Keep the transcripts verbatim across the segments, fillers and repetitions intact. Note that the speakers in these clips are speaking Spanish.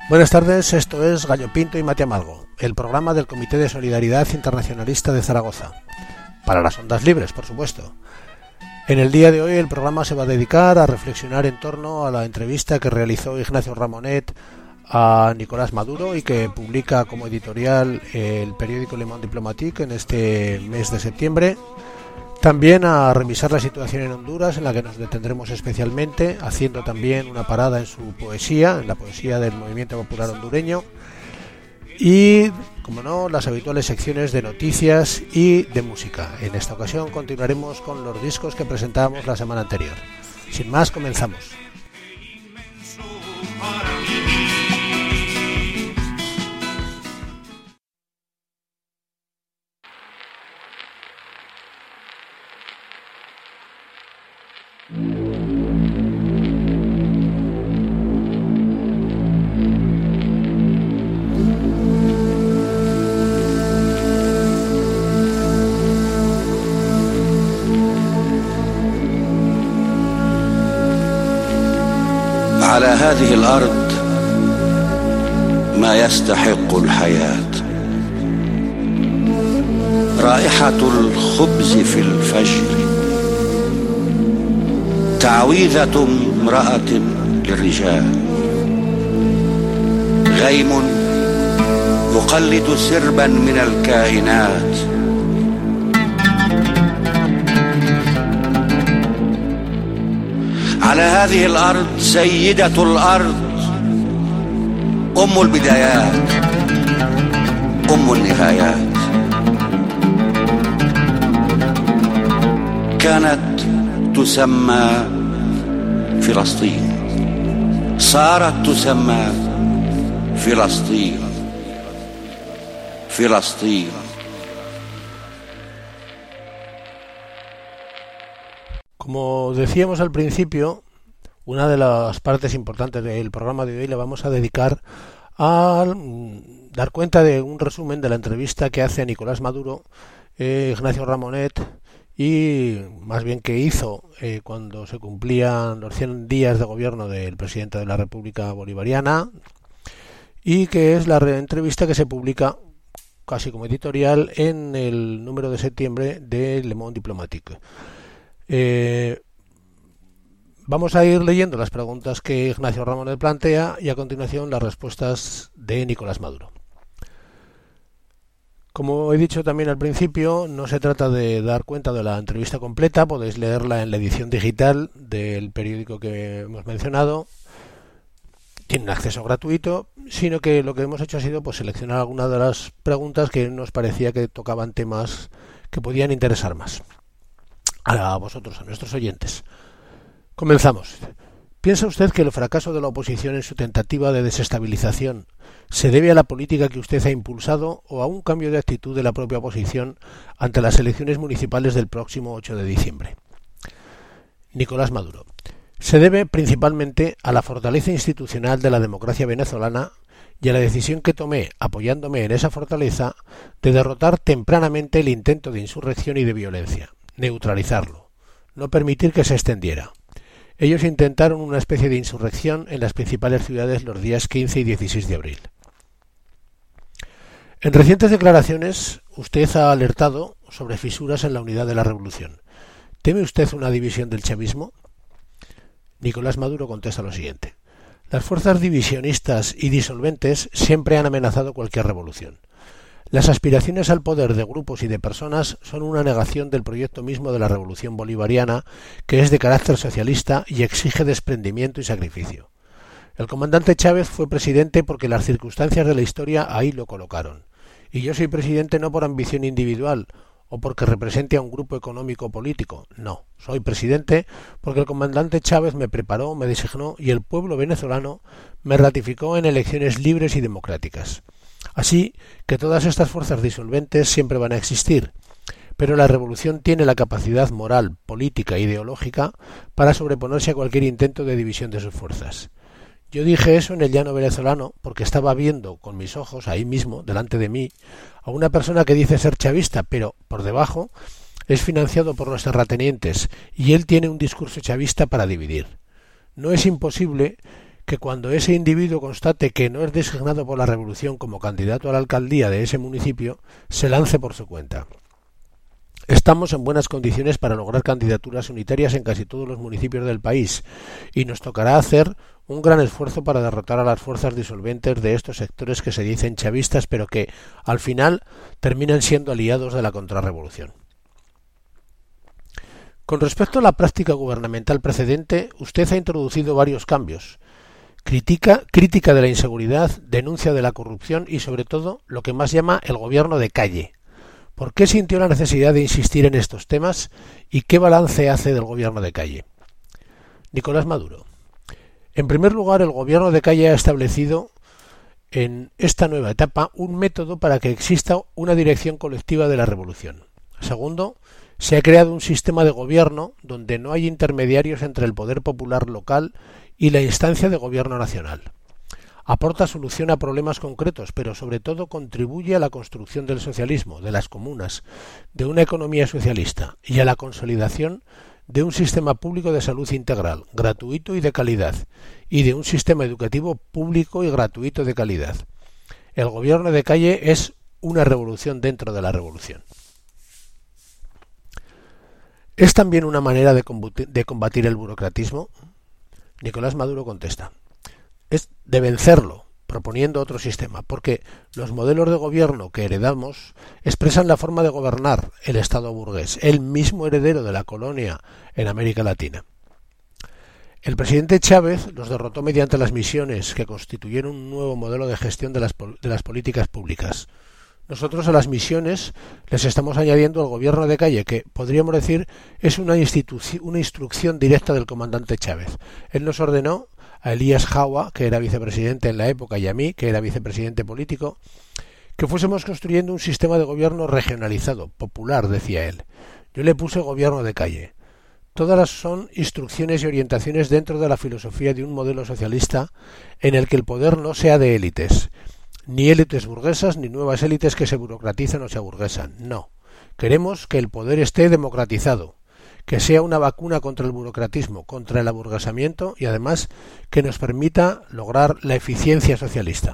Buenas tardes, esto es Gallo Pinto y Mate Amalgo, el programa del Comité de Solidaridad Internacionalista de Zaragoza. Para las ondas libres, por supuesto. En el día de hoy el programa se va a dedicar a reflexionar en torno a la entrevista que realizó Ignacio Ramonet a Nicolás Maduro y que publica como editorial el periódico Le Monde Diplomatique en este mes de septiembre. También a revisar la situación en Honduras, en la que nos detendremos especialmente, haciendo también una parada en su poesía, en la poesía del movimiento popular hondureño. Y, como no, las habituales secciones de noticias y de música. En esta ocasión continuaremos con los discos que presentábamos la semana anterior. Sin más, comenzamos. على هذه الأرض ما يستحق الحياة، رائحة الخبز في الفجر، تعويذة امرأة للرجال، غيم يقلد سربا من الكائنات، على هذه الأرض سيدة الأرض، أم البدايات، أم النهايات. كانت تسمى فلسطين، صارت تسمى فلسطين، فلسطين. Como decíamos al principio, una de las partes importantes del programa de hoy le vamos a dedicar a dar cuenta de un resumen de la entrevista que hace a Nicolás Maduro eh, Ignacio Ramonet, y más bien que hizo eh, cuando se cumplían los cien días de gobierno del presidente de la República Bolivariana, y que es la entrevista que se publica casi como editorial en el número de septiembre de Le Monde Diplomatique. Eh, vamos a ir leyendo las preguntas que Ignacio Ramonet plantea y a continuación las respuestas de Nicolás Maduro. Como he dicho también al principio, no se trata de dar cuenta de la entrevista completa, podéis leerla en la edición digital del periódico que hemos mencionado, tiene un acceso gratuito, sino que lo que hemos hecho ha sido pues seleccionar algunas de las preguntas que nos parecía que tocaban temas que podían interesar más a vosotros, a nuestros oyentes. Comenzamos. ¿Piensa usted que el fracaso de la oposición en su tentativa de desestabilización se debe a la política que usted ha impulsado o a un cambio de actitud de la propia oposición ante las elecciones municipales del próximo ocho de diciembre? Nicolás Maduro. Se debe principalmente a la fortaleza institucional de la democracia venezolana y a la decisión que tomé, apoyándome en esa fortaleza, de derrotar tempranamente el intento de insurrección y de violencia, neutralizarlo, no permitir que se extendiera. Ellos intentaron una especie de insurrección en las principales ciudades los días quince y dieciséis de abril. En recientes declaraciones, usted ha alertado sobre fisuras en la unidad de la revolución. ¿Teme usted una división del chavismo? Nicolás Maduro contesta lo siguiente. Las fuerzas divisionistas y disolventes siempre han amenazado cualquier revolución. Las aspiraciones al poder de grupos y de personas son una negación del proyecto mismo de la revolución bolivariana, que es de carácter socialista y exige desprendimiento y sacrificio. El comandante Chávez fue presidente porque las circunstancias de la historia ahí lo colocaron, y yo soy presidente no por ambición individual o porque represente a un grupo económico o político, no, soy presidente porque el comandante Chávez me preparó, me designó y el pueblo venezolano me ratificó en elecciones libres y democráticas. Así que todas estas fuerzas disolventes siempre van a existir, pero la revolución tiene la capacidad moral, política e ideológica para sobreponerse a cualquier intento de división de sus fuerzas. Yo dije eso en el llano venezolano porque estaba viendo con mis ojos, ahí mismo, delante de mí, a una persona que dice ser chavista, pero por debajo es financiado por los terratenientes y él tiene un discurso chavista para dividir. No es imposible que cuando ese individuo constate que no es designado por la revolución como candidato a la alcaldía de ese municipio, se lance por su cuenta. Estamos en buenas condiciones para lograr candidaturas unitarias en casi todos los municipios del país y nos tocará hacer un gran esfuerzo para derrotar a las fuerzas disolventes de estos sectores que se dicen chavistas pero que, al final, terminan siendo aliados de la contrarrevolución. Con respecto a la práctica gubernamental precedente, usted ha introducido varios cambios. Critica, crítica de la inseguridad, denuncia de la corrupción y, sobre todo, lo que más llama el gobierno de calle. ¿Por qué sintió la necesidad de insistir en estos temas y qué balance hace del gobierno de calle? Nicolás Maduro. En primer lugar, el gobierno de calle ha establecido en esta nueva etapa un método para que exista una dirección colectiva de la revolución. Segundo, se ha creado un sistema de gobierno donde no hay intermediarios entre el poder popular local y la instancia de gobierno nacional. Aporta solución a problemas concretos, pero sobre todo contribuye a la construcción del socialismo, de las comunas, de una economía socialista y a la consolidación de un sistema público de salud integral, gratuito y de calidad, y de un sistema educativo público y gratuito de calidad. El gobierno de calle es una revolución dentro de la revolución. ¿Es también una manera de combatir el burocratismo? Nicolás Maduro contesta. Es de vencerlo, proponiendo otro sistema, porque los modelos de gobierno que heredamos expresan la forma de gobernar el Estado burgués, el mismo heredero de la colonia en América Latina. El presidente Chávez los derrotó mediante las misiones que constituyeron un nuevo modelo de gestión de las, de las políticas públicas. Nosotros a las misiones les estamos añadiendo el gobierno de calle, que, podríamos decir, es una, una instrucción directa del comandante Chávez. Él nos ordenó a Elías Jawa, que era vicepresidente en la época, y a mí, que era vicepresidente político, que fuésemos construyendo un sistema de gobierno regionalizado, popular, decía él. Yo le puse gobierno de calle. Todas las son instrucciones y orientaciones dentro de la filosofía de un modelo socialista en el que el poder no sea de élites, ni élites burguesas ni nuevas élites que se burocratizan o se aburguesan. No. Queremos que el poder esté democratizado, que sea una vacuna contra el burocratismo, contra el aburguesamiento y además que nos permita lograr la eficiencia socialista.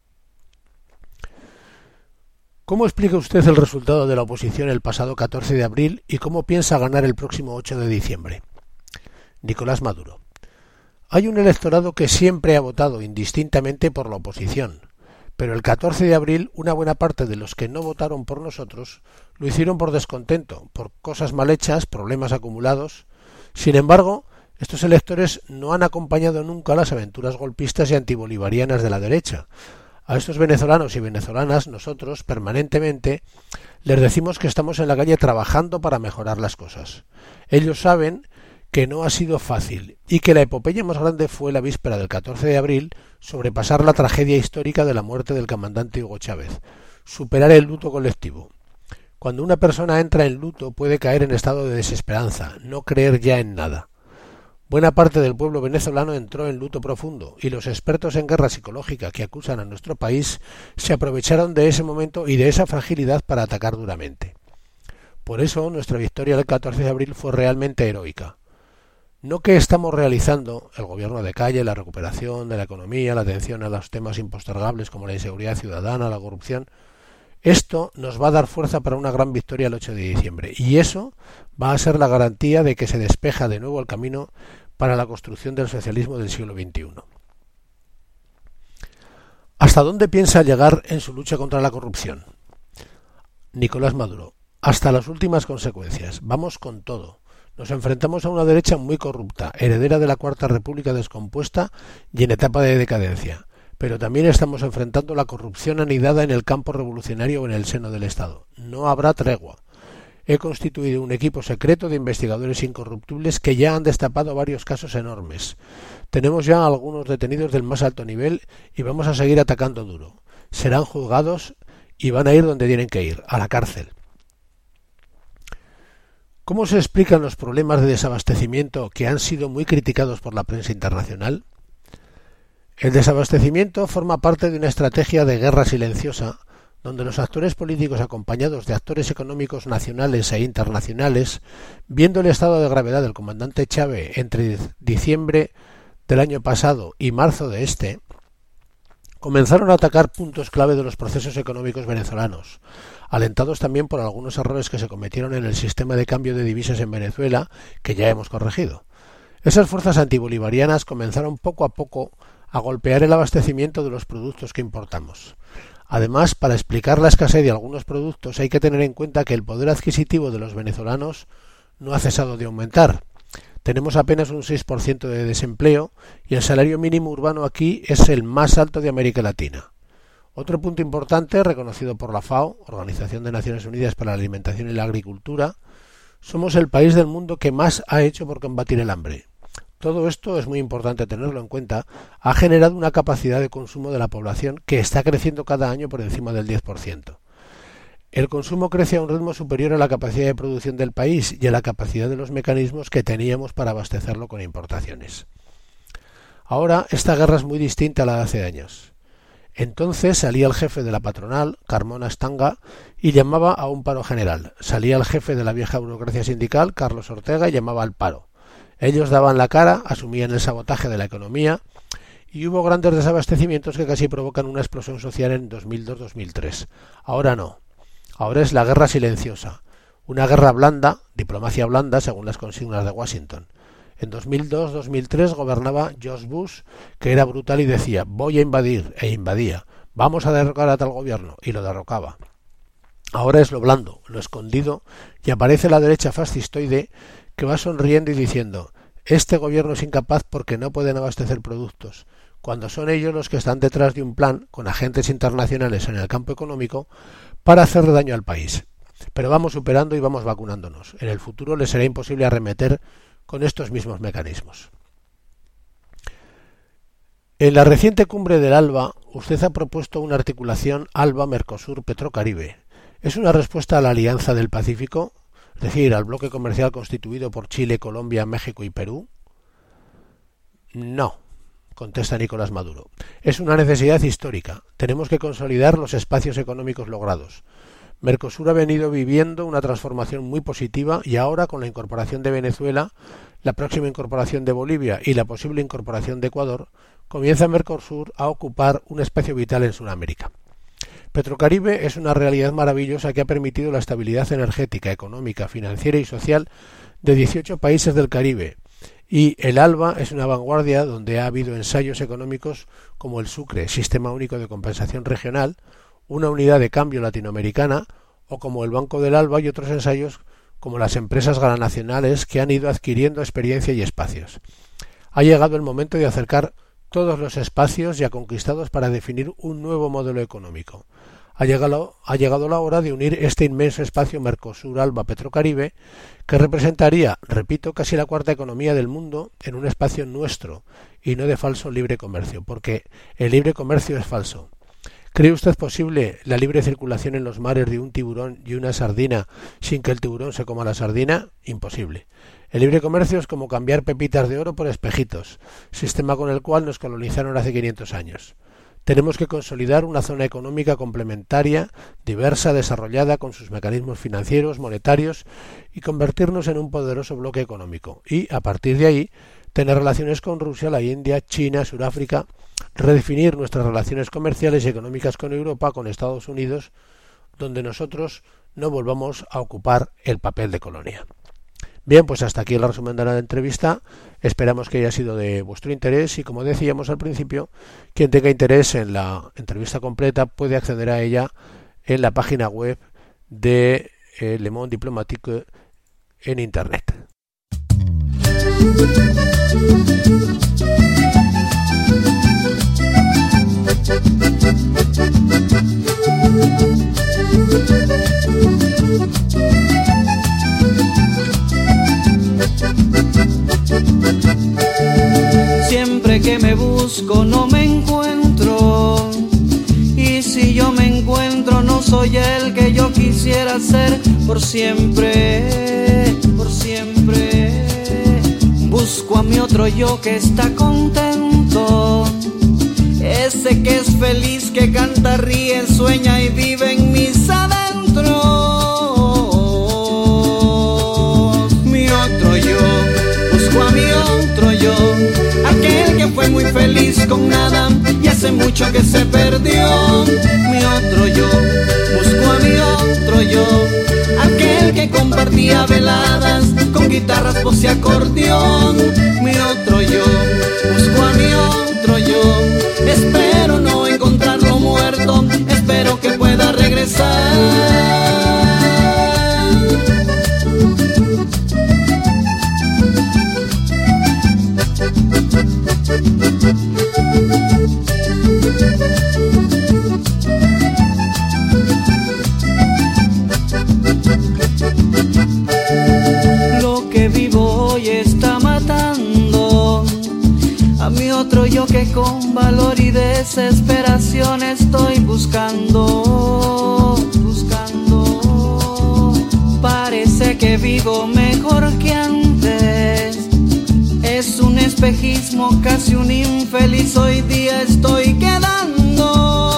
¿Cómo explica usted el resultado de la oposición el pasado catorce de abril y cómo piensa ganar el próximo ocho de diciembre? Nicolás Maduro. Hay un electorado que siempre ha votado indistintamente por la oposición, pero el catorce de abril una buena parte de los que no votaron por nosotros lo hicieron por descontento, por cosas mal hechas, problemas acumulados. Sin embargo, estos electores no han acompañado nunca las aventuras golpistas y antibolivarianas de la derecha. A estos venezolanos y venezolanas nosotros, permanentemente, les decimos que estamos en la calle trabajando para mejorar las cosas. Ellos saben que no ha sido fácil y que la epopeya más grande fue la víspera del catorce de abril sobrepasar la tragedia histórica de la muerte del comandante Hugo Chávez, superar el luto colectivo. Cuando una persona entra en luto puede caer en estado de desesperanza, no creer ya en nada. Buena parte del pueblo venezolano entró en luto profundo y los expertos en guerra psicológica que acusan a nuestro país se aprovecharon de ese momento y de esa fragilidad para atacar duramente. Por eso nuestra victoria del catorce de abril fue realmente heroica. No que estamos realizando el gobierno de calle, la recuperación de la economía, la atención a los temas impostergables como la inseguridad ciudadana, la corrupción. Esto nos va a dar fuerza para una gran victoria el ocho de diciembre y eso va a ser la garantía de que se despeja de nuevo el camino para la construcción del socialismo del siglo veintiuno. ¿Hasta dónde piensa llegar en su lucha contra la corrupción? Nicolás Maduro. Hasta las últimas consecuencias. Vamos con todo. Nos enfrentamos a una derecha muy corrupta, heredera de la Cuarta República descompuesta y en etapa de decadencia. Pero también estamos enfrentando la corrupción anidada en el campo revolucionario o en el seno del Estado. No habrá tregua. He constituido un equipo secreto de investigadores incorruptibles que ya han destapado varios casos enormes. Tenemos ya algunos detenidos del más alto nivel y vamos a seguir atacando duro. Serán juzgados y van a ir donde tienen que ir, a la cárcel. ¿Cómo se explican los problemas de desabastecimiento que han sido muy criticados por la prensa internacional? El desabastecimiento forma parte de una estrategia de guerra silenciosa, donde los actores políticos acompañados de actores económicos nacionales e internacionales, viendo el estado de gravedad del comandante Chávez entre diciembre del año pasado y marzo de este, comenzaron a atacar puntos clave de los procesos económicos venezolanos, alentados también por algunos errores que se cometieron en el sistema de cambio de divisas en Venezuela, que ya hemos corregido. Esas fuerzas antibolivarianas comenzaron poco a poco a golpear el abastecimiento de los productos que importamos. Además, para explicar la escasez de algunos productos hay que tener en cuenta que el poder adquisitivo de los venezolanos no ha cesado de aumentar. Tenemos apenas un seis por ciento de desempleo y el salario mínimo urbano aquí es el más alto de América Latina. Otro punto importante, reconocido por la FAO, Organización de Naciones Unidas para la Alimentación y la Agricultura, somos el país del mundo que más ha hecho por combatir el hambre. Todo esto es muy importante tenerlo en cuenta, ha generado una capacidad de consumo de la población que está creciendo cada año por encima del diez por ciento. El consumo crece a un ritmo superior a la capacidad de producción del país y a la capacidad de los mecanismos que teníamos para abastecerlo con importaciones. Ahora, esta guerra es muy distinta a la de hace años. Entonces salía el jefe de la patronal, Carmona Stanga, y llamaba a un paro general. Salía el jefe de la vieja burocracia sindical, Carlos Ortega, y llamaba al paro. Ellos daban la cara, asumían el sabotaje de la economía y hubo grandes desabastecimientos que casi provocan una explosión social en dos mil dos dos mil tres. Ahora no. Ahora es la guerra silenciosa, una guerra blanda, diplomacia blanda según las consignas de Washington. En dos mil dos dos mil tres gobernaba George Bush, que era brutal y decía voy a invadir, e invadía, vamos a derrocar a tal gobierno, y lo derrocaba. Ahora es lo blando, lo escondido, y aparece la derecha fascistoide que va sonriendo y diciendo este gobierno es incapaz porque no pueden abastecer productos, cuando son ellos los que están detrás de un plan con agentes internacionales en el campo económico para hacer daño al país. Pero vamos superando y vamos vacunándonos. En el futuro les será imposible arremeter con estos mismos mecanismos. En la reciente cumbre del ALBA, usted ha propuesto una articulación ALBA-Mercosur-Petrocaribe. ¿Es una respuesta a la Alianza del Pacífico? Es decir, al bloque comercial constituido por Chile, Colombia, México y Perú. No, contesta Nicolás Maduro. Es una necesidad histórica. Tenemos que consolidar los espacios económicos logrados. Mercosur ha venido viviendo una transformación muy positiva y ahora, con la incorporación de Venezuela, la próxima incorporación de Bolivia y la posible incorporación de Ecuador, comienza Mercosur a ocupar un espacio vital en Sudamérica. Petrocaribe es una realidad maravillosa que ha permitido la estabilidad energética, económica, financiera y social de dieciocho países del Caribe, y el ALBA es una vanguardia donde ha habido ensayos económicos como el Sucre, Sistema Único de Compensación Regional, una unidad de cambio latinoamericana, o como el Banco del ALBA y otros ensayos como las empresas transnacionales que han ido adquiriendo experiencia y espacios. Ha llegado el momento de acercar todos los espacios ya conquistados para definir un nuevo modelo económico. Ha llegado, ha llegado la hora de unir este inmenso espacio Mercosur-ALBA-Petrocaribe, que representaría, repito, casi la cuarta economía del mundo en un espacio nuestro y no de falso libre comercio, porque el libre comercio es falso. ¿Cree usted posible la libre circulación en los mares de un tiburón y una sardina sin que el tiburón se coma la sardina? Imposible. El libre comercio es como cambiar pepitas de oro por espejitos, sistema con el cual nos colonizaron hace quinientos años. Tenemos que consolidar una zona económica complementaria, diversa, desarrollada con sus mecanismos financieros, monetarios y convertirnos en un poderoso bloque económico. Y, a partir de ahí, tener relaciones con Rusia, la India, China, Sudáfrica, redefinir nuestras relaciones comerciales y económicas con Europa, con Estados Unidos, donde nosotros no volvamos a ocupar el papel de colonia. Bien, pues hasta aquí el resumen de la entrevista. Esperamos que haya sido de vuestro interés y, como decíamos al principio, quien tenga interés en la entrevista completa puede acceder a ella en la página web de eh, Le Monde Diplomatique en Internet. Siempre que me busco no me encuentro, y si yo me encuentro no soy el que yo quisiera ser. Por siempre, por siempre busco a mi otro yo que está contento, ese que es feliz, que canta, ríe, sueña y vive en mis adentros. Mi otro yo, busco a mi otro yo, aquel que con nada y hace mucho que se perdió. Mi otro yo, busco a mi otro yo, aquel que compartía veladas con guitarras, voz y acordeón. Mi otro yo, busco a mi otro yo, espero no encontrarlo muerto, espero que pueda regresar. Lo que vivo hoy está matando a mi otro yo, que con valor y desesperación estoy buscando, buscando. Parece que vivo mejor que antes, es un espejismo, casi un infeliz, hoy día estoy quedando.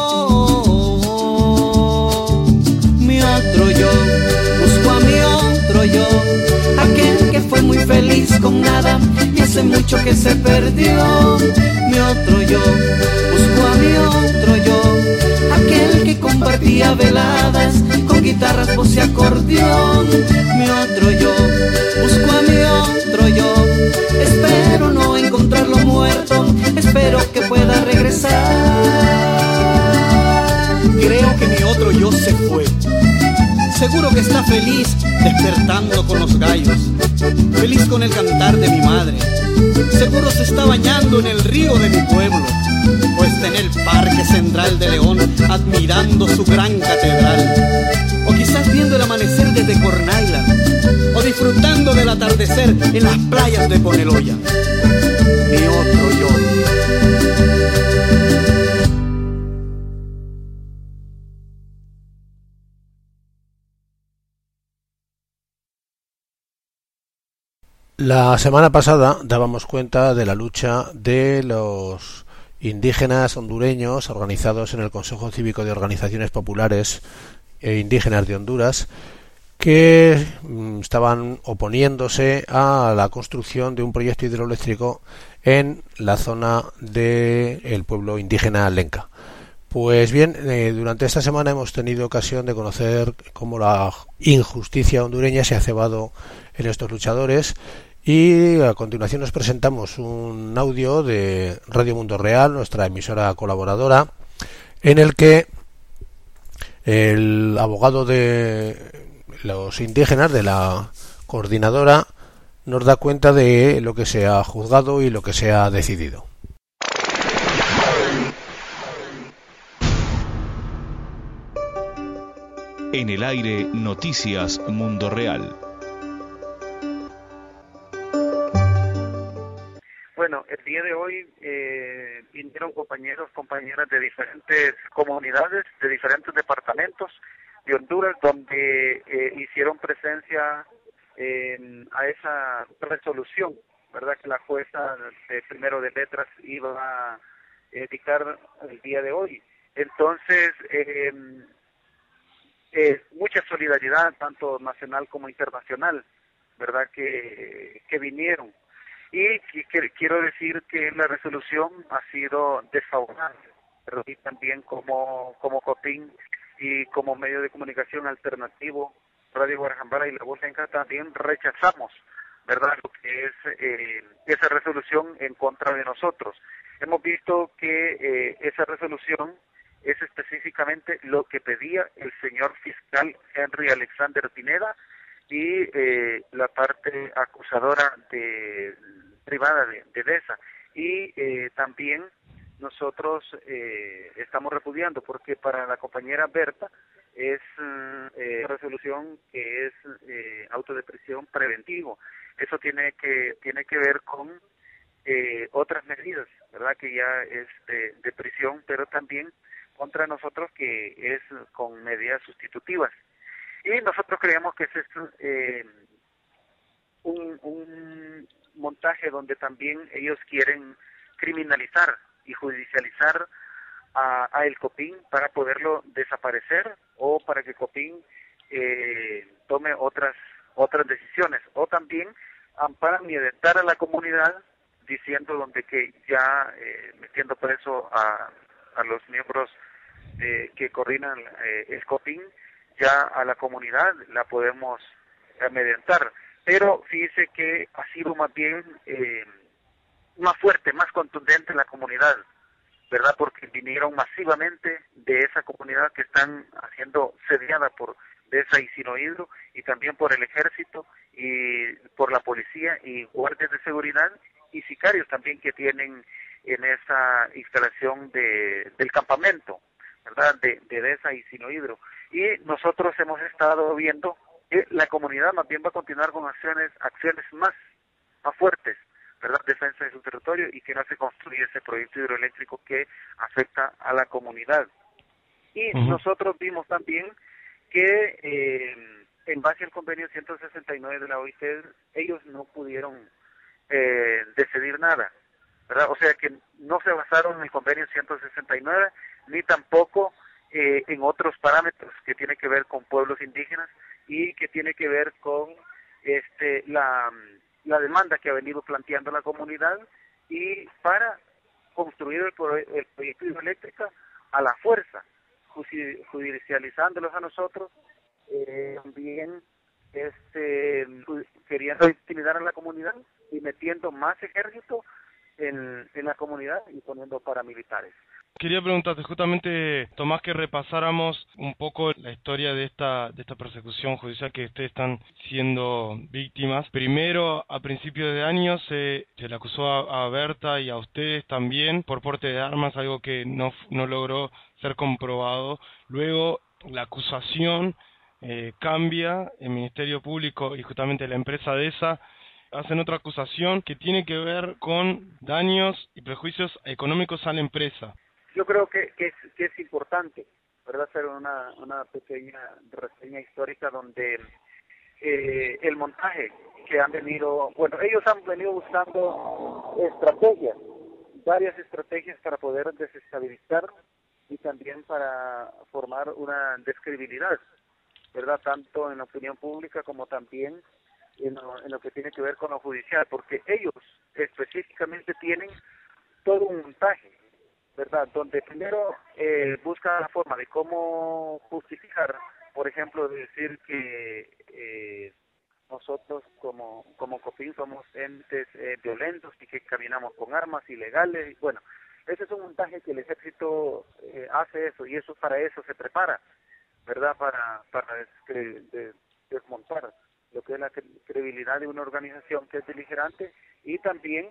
Mi otro yo, busco a mi otro yo, aquel que fue muy feliz con nada y hace mucho que se perdió. Mi otro yo, busco a mi otro yo, aquel que compartía veladas con guitarras, voz y acordeón. Mi otro yo, busco a mi otro yo, espero no encontrarlo muerto, espero que pueda regresar. Creo que mi otro yo se fue, seguro que está feliz despertando con los gallos, feliz con el cantar de mi madre, seguro se está bañando en el río de mi pueblo, o está en el Parque Central de León admirando su gran catedral, o quizás viendo el amanecer desde Corn Island, o disfrutando del atardecer en las playas de Poneloya. Mi otro yo. La semana pasada dábamos cuenta de la lucha de los indígenas hondureños organizados en el Consejo Cívico de Organizaciones Populares e Indígenas de Honduras, que mm, estaban oponiéndose a la construcción de un proyecto hidroeléctrico en la zona del pueblo indígena Lenca. Pues bien, eh, durante esta semana hemos tenido ocasión de conocer cómo la injusticia hondureña se ha cebado en estos luchadores, y a continuación nos presentamos un audio de Radio Mundo Real, nuestra emisora colaboradora, en el que el abogado de los indígenas de la coordinadora nos da cuenta de lo que se ha juzgado y lo que se ha decidido. En el aire, Noticias Mundo Real. Bueno, el día de hoy eh, vinieron compañeros, compañeras de diferentes comunidades, de diferentes departamentos de Honduras, donde eh, hicieron presencia eh, a esa resolución, ¿verdad?, que la jueza de primero de letras iba a eh, dictar el día de hoy. Entonces, eh, eh, mucha solidaridad, tanto nacional como internacional, ¿verdad?, que, que vinieron. Y quiero decir que la resolución ha sido desfavorable, pero y también como como COPIN y como medio de comunicación alternativo, Radio Guarajambara y La Voz Lenca, también rechazamos, ¿verdad?, lo que es eh, esa resolución en contra de nosotros. Hemos visto que eh, esa resolución es específicamente lo que pedía el señor fiscal Henry Alexander Pineda y eh, la parte acusadora de privada de, de DESA, y eh, también nosotros eh, estamos repudiando, porque para la compañera Berta es eh, resolución que es eh, auto de prisión preventivo. Eso tiene que tiene que ver con eh, otras medidas, ¿verdad?, que ya es de, de prisión, pero también contra nosotros, que es con medidas sustitutivas. Y nosotros creemos que ese es eh, un, un montaje donde también ellos quieren criminalizar y judicializar a, a el COPIN para poderlo desaparecer, o para que COPIN eh, tome otras otras decisiones, o también amparan y alentar a la comunidad diciendo donde que ya eh, metiendo preso a, a los miembros eh, que coordinan eh, el COPIN, ya a la comunidad la podemos amedrentar. Pero fíjese que ha sido más bien eh, más fuerte, más contundente en la comunidad, ¿verdad? Porque vinieron masivamente de esa comunidad que están siendo sediada por Deza y Sinohydro, y también por el ejército y por la policía y guardias de seguridad y sicarios también que tienen en esa instalación de, del campamento, ¿verdad? De, de Deza y Sinohydro. Y nosotros hemos estado viendo que la comunidad más bien va a continuar con acciones, acciones más, más fuertes, ¿verdad? Defensa de su territorio, y que no se construye ese proyecto hidroeléctrico que afecta a la comunidad. Y uh-huh. nosotros vimos también que eh, en base al convenio ciento sesenta y nueve de la O I T, ellos no pudieron eh, decidir nada, ¿verdad? O sea que no se basaron en el convenio ciento sesenta y nueve, ni tampoco eh, en otros parámetros que tiene que ver con pueblos indígenas y que tiene que ver con este la, la demanda que ha venido planteando la comunidad, y para construir el, pro, el proyecto hidroeléctrico a la fuerza, judicializándolos a nosotros, eh, también este, queriendo intimidar a la comunidad y metiendo más ejército en, en la comunidad y poniendo paramilitares. Quería preguntarte justamente, Tomás, que repasáramos un poco la historia de esta de esta persecución judicial que ustedes están siendo víctimas. Primero, a principios de año se, se le acusó a, a Berta y a ustedes también por porte de armas, algo que no, no logró ser comprobado. Luego, la acusación eh, cambia, el Ministerio Público y justamente la empresa Deza hacen otra acusación que tiene que ver con daños y prejuicios económicos a la empresa. Yo creo que, que, es, que es importante, ¿verdad?, hacer una, una pequeña reseña histórica donde eh, el montaje que han venido, bueno, ellos han venido buscando estrategias, varias estrategias para poder desestabilizar y también para formar una descredibilidad, ¿verdad?, tanto en la opinión pública como también en lo, en lo que tiene que ver con lo judicial, porque ellos específicamente tienen todo un montaje, ¿verdad?, donde primero eh, busca la forma de cómo justificar, por ejemplo, de decir que eh, nosotros como como COPIN somos entes eh, violentos y que caminamos con armas ilegales. Y, bueno, ese es un montaje que el ejército eh, hace eso, y eso para eso se prepara, ¿verdad?, para para descre de, desmontar lo que es la credibilidad de una organización que es beligerante, y también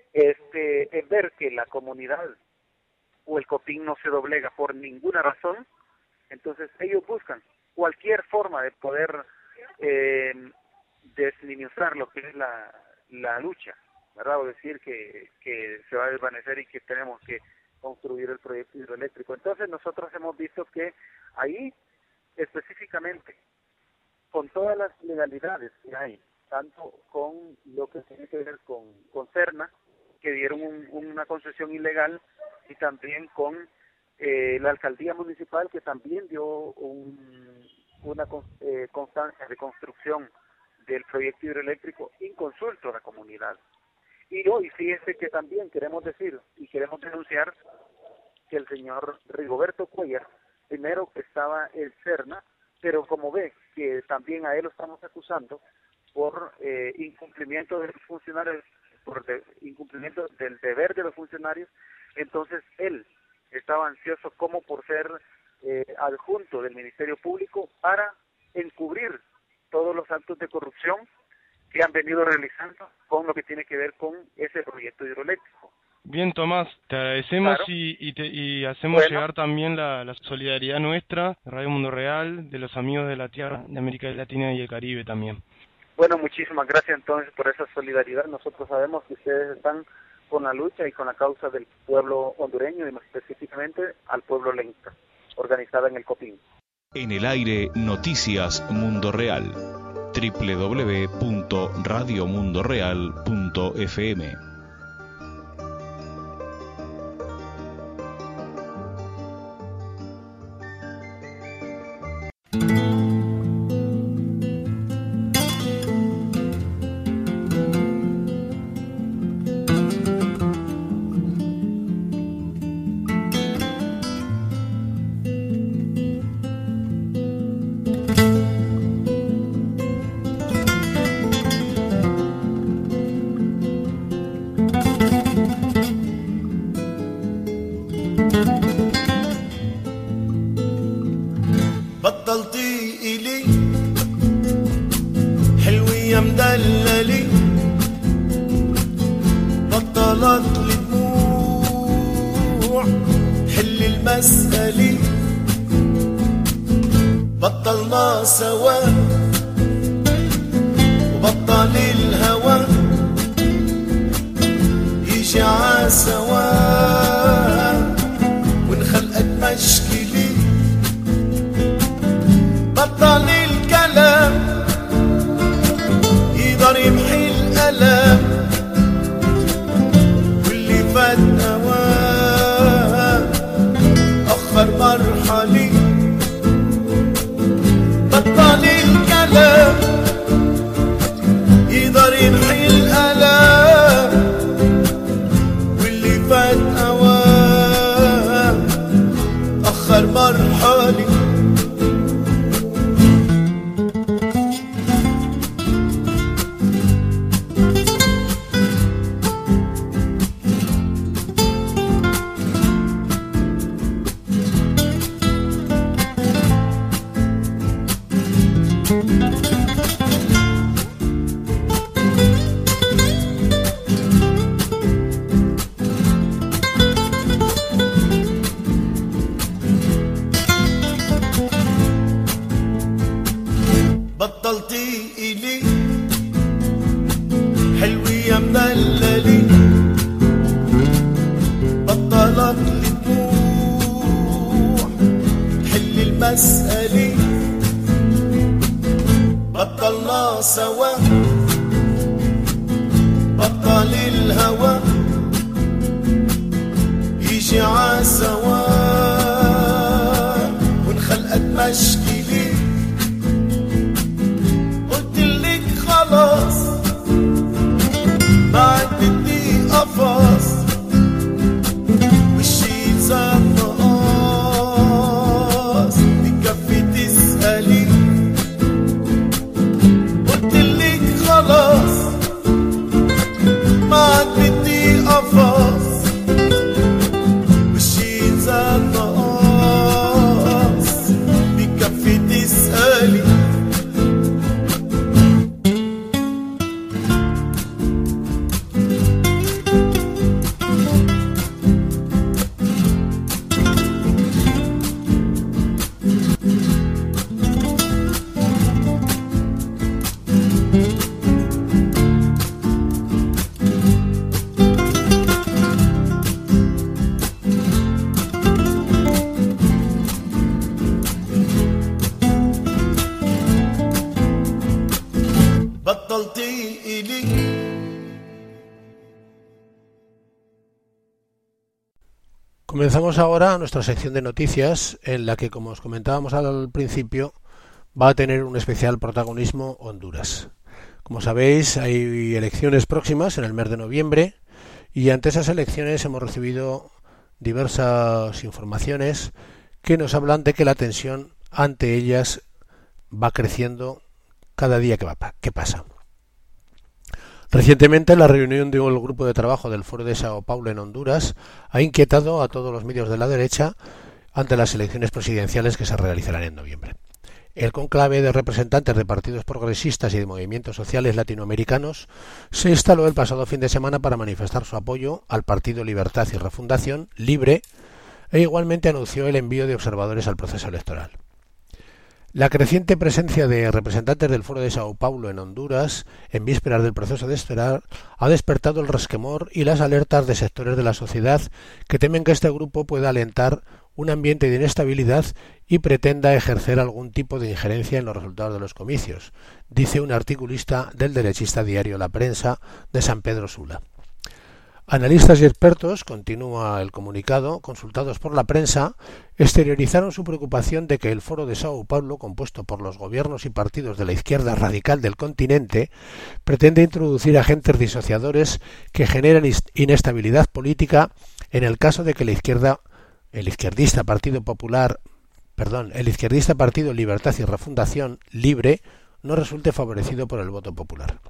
este en ver que la comunidad o el COPIN no se doblega por ninguna razón. Entonces ellos buscan cualquier forma de poder eh, desminimizar lo que es la, la lucha, ¿verdad?, o decir que, que se va a desvanecer y que tenemos que construir el proyecto hidroeléctrico. Entonces nosotros hemos visto que ahí específicamente, con todas las legalidades que hay, tanto con lo que tiene que ver con, con Serna, que dieron un, una concesión ilegal, y también con eh, la alcaldía municipal, que también dio un, una eh, constancia de construcción del proyecto hidroeléctrico inconsulto a la comunidad. Y hoy fíjese que también queremos decir y queremos denunciar que el señor Rigoberto Cuellar, primero estaba en Serna, pero como ve que también a él lo estamos acusando por eh, incumplimiento de los funcionarios, por de, incumplimiento del deber de los funcionarios. Entonces él estaba ansioso como por ser eh, adjunto del Ministerio Público para encubrir todos los actos de corrupción que han venido realizando con lo que tiene que ver con ese proyecto hidroeléctrico. Bien, Tomás, te agradecemos. Claro. y, y, te, y hacemos bueno. llegar también la, la solidaridad nuestra, de Radio Mundo Real, de los amigos de la tierra, de América Latina y el Caribe también. Bueno, muchísimas gracias entonces por esa solidaridad. Nosotros sabemos que ustedes están con la lucha y con la causa del pueblo hondureño, y más específicamente al pueblo lenca, organizada en el COPIN. En el aire, Noticias Mundo Real, doble u doble u doble u punto radio mundo real punto f m. بطلت الدموع حل المسألة بطلنا سوا وبطل الهوى يجي عالسوا ونخلقك مشكلة بطل الكلام يقدر يمحي الألم واللي فات أوان أخر مرحلة بطل الكلام يقدر يمحي الألم واللي فات أوان أخر مرحلة بطلتي إلي حلوة يا مدللي بطلت الدموع حل المسألة بطلنا سوا بطل الهوى يجي عالسوا ونخلقك مشكلة خلاص ما عاد بدي قفص والشي زاد نقاص بكفي تسألي قلتلك خلاص ما عاد بدي قفص والشي زاد نقاص بكفي تسألي Comenzamos ahora nuestra sección de noticias, en la que, como os comentábamos al principio, va a tener un especial protagonismo Honduras. Como sabéis, hay elecciones próximas en el mes de noviembre, y ante esas elecciones hemos recibido diversas informaciones que nos hablan de que la tensión ante ellas va creciendo cada día que, va, que pasa. Recientemente, la reunión del grupo de trabajo del Foro de Sao Paulo en Honduras ha inquietado a todos los medios de la derecha ante las elecciones presidenciales que se realizarán en noviembre. El conclave de representantes de partidos progresistas y de movimientos sociales latinoamericanos se instaló el pasado fin de semana para manifestar su apoyo al Partido Libertad y Refundación, Libre, e igualmente anunció el envío de observadores al proceso electoral. La creciente presencia de representantes del Foro de Sao Paulo en Honduras, en vísperas del proceso de esperar, ha despertado el resquemor y las alertas de sectores de la sociedad que temen que este grupo pueda alentar un ambiente de inestabilidad y pretenda ejercer algún tipo de injerencia en los resultados de los comicios, dice un articulista del derechista diario La Prensa de San Pedro Sula. Analistas y expertos, continúa el comunicado, consultados por la prensa, exteriorizaron su preocupación de que el Foro de Sao Paulo, compuesto por los gobiernos y partidos de la izquierda radical del continente, pretende introducir agentes disociadores que generan inestabilidad política en el caso de que la izquierda, el izquierdista Partido Popular, perdón, el izquierdista Partido Libertad y Refundación, Libre, no resulte favorecido por el voto popular.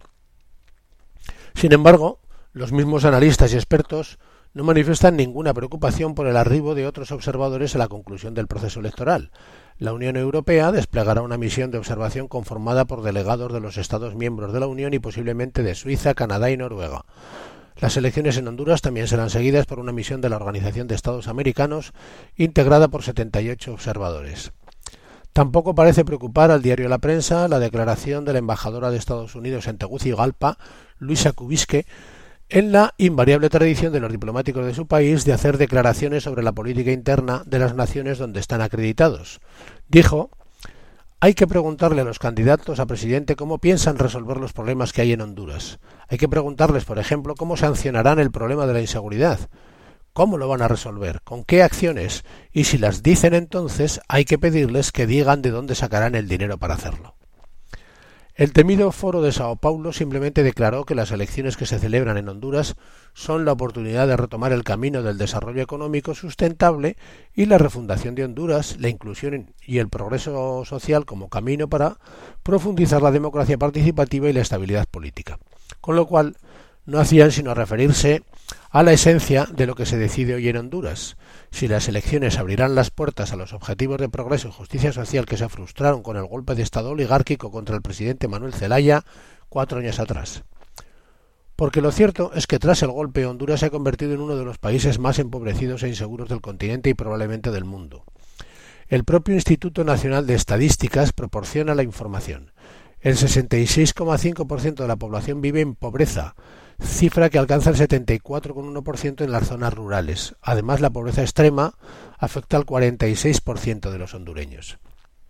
Sin embargo, los mismos analistas y expertos no manifiestan ninguna preocupación por el arribo de otros observadores a la conclusión del proceso electoral. La Unión Europea desplegará una misión de observación conformada por delegados de los Estados miembros de la Unión y posiblemente de Suiza, Canadá y Noruega. Las elecciones en Honduras también serán seguidas por una misión de la Organización de Estados Americanos integrada por setenta y ocho observadores. Tampoco parece preocupar al diario La Prensa la declaración de la embajadora de Estados Unidos en Tegucigalpa, Luisa Kubisque, en la invariable tradición de los diplomáticos de su país de hacer declaraciones sobre la política interna de las naciones donde están acreditados. Dijo: hay que preguntarle a los candidatos a presidente cómo piensan resolver los problemas que hay en Honduras. Hay que preguntarles, por ejemplo, cómo sancionarán el problema de la inseguridad. ¿Cómo lo van a resolver? ¿Con qué acciones? Y si las dicen entonces, hay que pedirles que digan de dónde sacarán el dinero para hacerlo. El temido Foro de Sao Paulo simplemente declaró que las elecciones que se celebran en Honduras son la oportunidad de retomar el camino del desarrollo económico sustentable y la refundación de Honduras, la inclusión y el progreso social como camino para profundizar la democracia participativa y la estabilidad política. Con lo cual, no hacían sino referirse a la esencia de lo que se decide hoy en Honduras. Si las elecciones abrirán las puertas a los objetivos de progreso y justicia social que se frustraron con el golpe de Estado oligárquico contra el presidente Manuel Zelaya cuatro años atrás. Porque lo cierto es que tras el golpe Honduras se ha convertido en uno de los países más empobrecidos e inseguros del continente y probablemente del mundo. El propio Instituto Nacional de Estadísticas proporciona la información. El sesenta y seis coma cinco por ciento de la población vive en pobreza, cifra que alcanza el setenta y cuatro coma uno por ciento en las zonas rurales. Además, la pobreza extrema afecta al cuarenta y seis por ciento de los hondureños.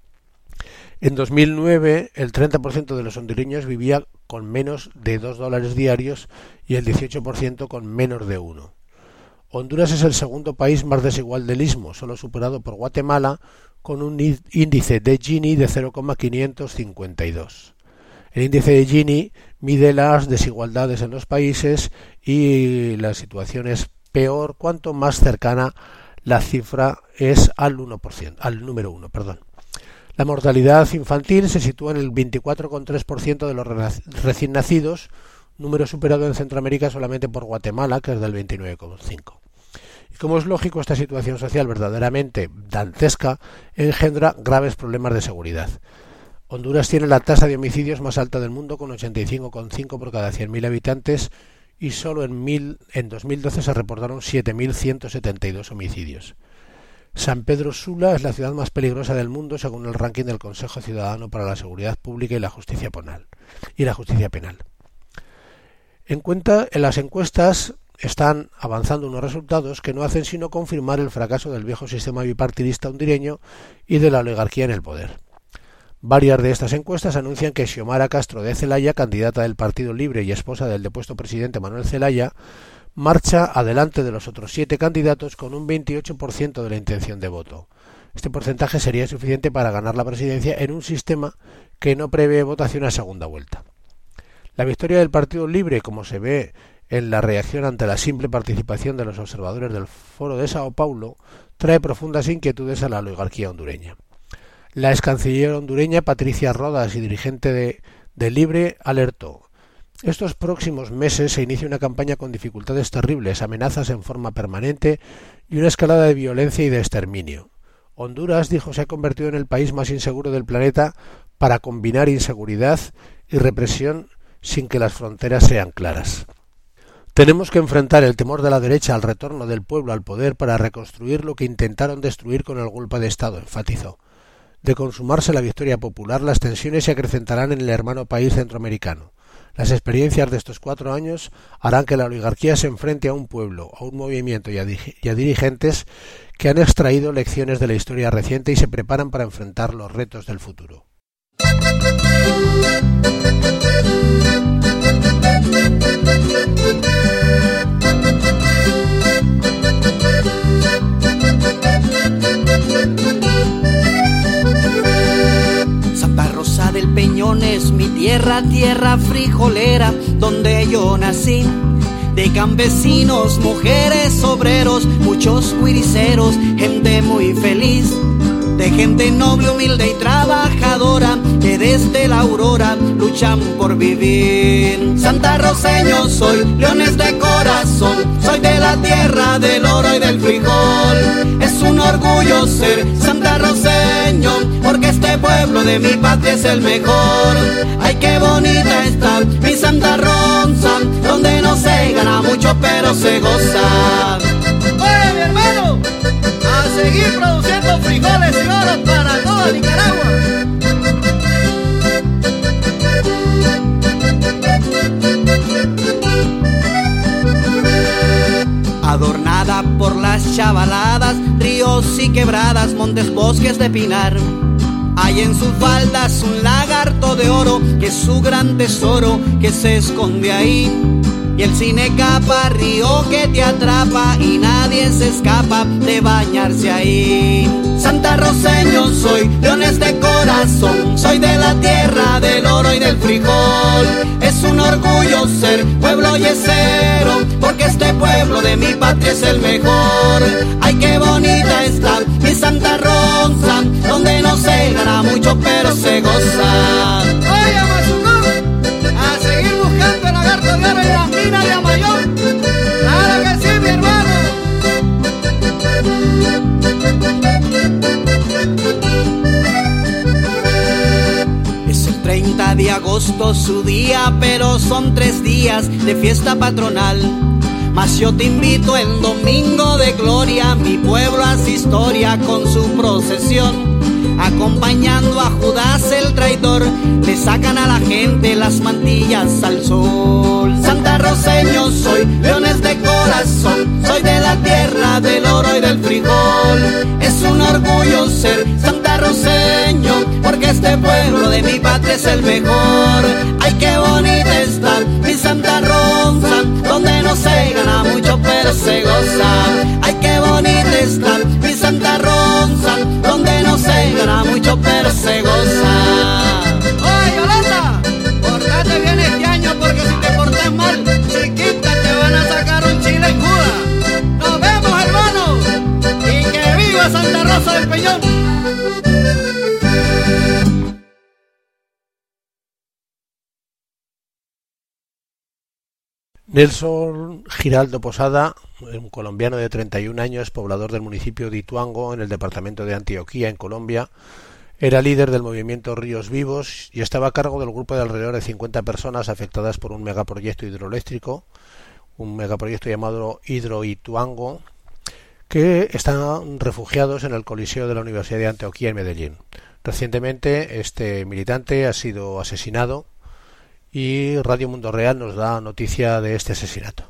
En dos mil nueve, el treinta por ciento de los hondureños vivía con menos de dos dólares diarios y el dieciocho por ciento con menos de uno. Honduras es el segundo país más desigual del istmo, solo superado por Guatemala, con un índice de Gini de cero coma quinientos cincuenta y dos. El índice de Gini mide las desigualdades en los países y la situación es peor cuanto más cercana la cifra es al uno por ciento, al número uno, perdón. La mortalidad infantil se sitúa en el veinticuatro coma tres por ciento de los recién nacidos, número superado en Centroamérica solamente por Guatemala, que es del veintinueve coma cinco por ciento. Y como es lógico, esta situación social verdaderamente dantesca engendra graves problemas de seguridad. Honduras tiene la tasa de homicidios más alta del mundo, con ochenta y cinco coma cinco por cada cien mil habitantes, y solo en, mil, en dos mil doce se reportaron siete mil ciento setenta y dos homicidios. San Pedro Sula es la ciudad más peligrosa del mundo según el ranking del Consejo Ciudadano para la Seguridad Pública y la Justicia Penal. Y la Justicia Penal. En cuenta, en las encuestas están avanzando unos resultados que no hacen sino confirmar el fracaso del viejo sistema bipartidista hondureño y de la oligarquía en el poder. Varias de estas encuestas anuncian que Xiomara Castro de Zelaya, candidata del Partido Libre y esposa del depuesto presidente Manuel Zelaya, marcha adelante de los otros siete candidatos con un veintiocho por ciento de la intención de voto. Este porcentaje sería suficiente para ganar la presidencia en un sistema que no prevé votación a segunda vuelta. La victoria del Partido Libre, como se ve en la reacción ante la simple participación de los observadores del Foro de Sao Paulo, trae profundas inquietudes a la oligarquía hondureña. La ex canciller hondureña Patricia Rodas y dirigente de, de Libre alertó: estos próximos meses se inicia una campaña con dificultades terribles, amenazas en forma permanente y una escalada de violencia y de exterminio. Honduras, dijo, se ha convertido en el país más inseguro del planeta para combinar inseguridad y represión sin que las fronteras sean claras. Tenemos que enfrentar el temor de la derecha al retorno del pueblo al poder para reconstruir lo que intentaron destruir con el golpe de Estado, enfatizó. De consumarse la victoria popular, las tensiones se acrecentarán en el hermano país centroamericano. Las experiencias de estos cuatro años harán que la oligarquía se enfrente a un pueblo, a un movimiento y a, y a dirigentes que han extraído lecciones de la historia reciente y se preparan para enfrentar los retos del futuro. Santa Rosa del Peñón es mi tierra, tierra frijolera, donde yo nací. De campesinos, mujeres, obreros, muchos guiriceros, gente muy feliz. De gente noble, humilde y trabajadora, que desde la aurora luchan por vivir. Santarroceño soy, leones de corazón, soy de la tierra del oro y del frijol. Es un orgullo ser santarroceño, porque este pueblo de mi patria es el mejor. Ay, qué bonita está mi Santa Rosa, donde no se gana mucho mucho pero se goza. Oye mi hermano, a seguir produciendo frijoles y oro para toda Nicaragua. Adornada por las chavaladas, ríos y quebradas, montes, bosques de pinar. Hay en sus faldas un lagarto de oro, que es su gran tesoro, que se esconde ahí. Y el cine capa, río que te atrapa, y nadie se escapa de bañarse ahí. Santarroceño soy, leones de corazón, soy de la tierra del oro y del frijol. Es un orgullo ser pueblo yesero, porque este pueblo de mi patria es el mejor. Ay, qué bonita está mi Santa Rosa, donde no se gana mucho pero se goza. Oye, Mazucón, a seguir buscando el lagarto de oro y las minas de Amayor. Claro que sí, mi hermano. Es el treinta de agosto su día, pero son tres días de fiesta patronal. Mas yo te invito el domingo de gloria, mi pueblo hace historia con su procesión. Acompañando a Judas el traidor, le sacan a la gente las mantillas al sol. Santarroceño soy, leones de corazón, soy de la tierra del oro y del frijol. Es un orgullo ser santarroceño, porque este pueblo de mi patria es el mejor. Ay, qué bonita está mi Santa Rosa, donde no se gana mucho pero se goza. Ay, qué bonita está mi Santa Rosa, donde no se gana mucho pero se goza. Oye, Yolanda, portate bien este año, porque si te portas mal, chiquita, te van a sacar un chile en Cuba. Nos vemos, hermano, y que viva Santa Rosa del Peñón. Nelson Giraldo Posada, un colombiano de treinta y un años, poblador del municipio de Ituango, en el departamento de Antioquia, en Colombia, era líder del movimiento Ríos Vivos y estaba a cargo del grupo de alrededor de cincuenta personas afectadas por un megaproyecto hidroeléctrico, un megaproyecto llamado Hidro Ituango, que están refugiados en el Coliseo de la Universidad de Antioquia en Medellín. Recientemente este militante ha sido asesinado y Radio Mundo Real nos da noticia de este asesinato.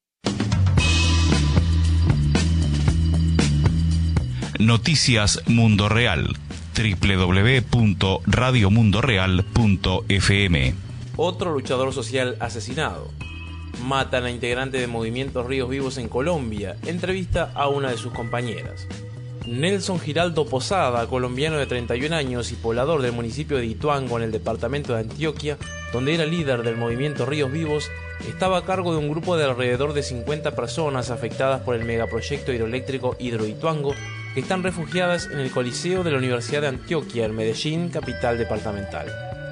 Noticias Mundo Real, doble u doble u doble u punto radio mundo real punto f m. Otro luchador social asesinado. Matan a integrante de Movimiento Ríos Vivos en Colombia. Entrevista a una de sus compañeras. Nelson Giraldo Posada, colombiano de treinta y un años y poblador del municipio de Ituango en el departamento de Antioquia, donde era líder del movimiento Ríos Vivos, estaba a cargo de un grupo de alrededor de cincuenta personas afectadas por el megaproyecto hidroeléctrico Hidro Ituango, que están refugiadas en el Coliseo de la Universidad de Antioquia, en Medellín, capital departamental.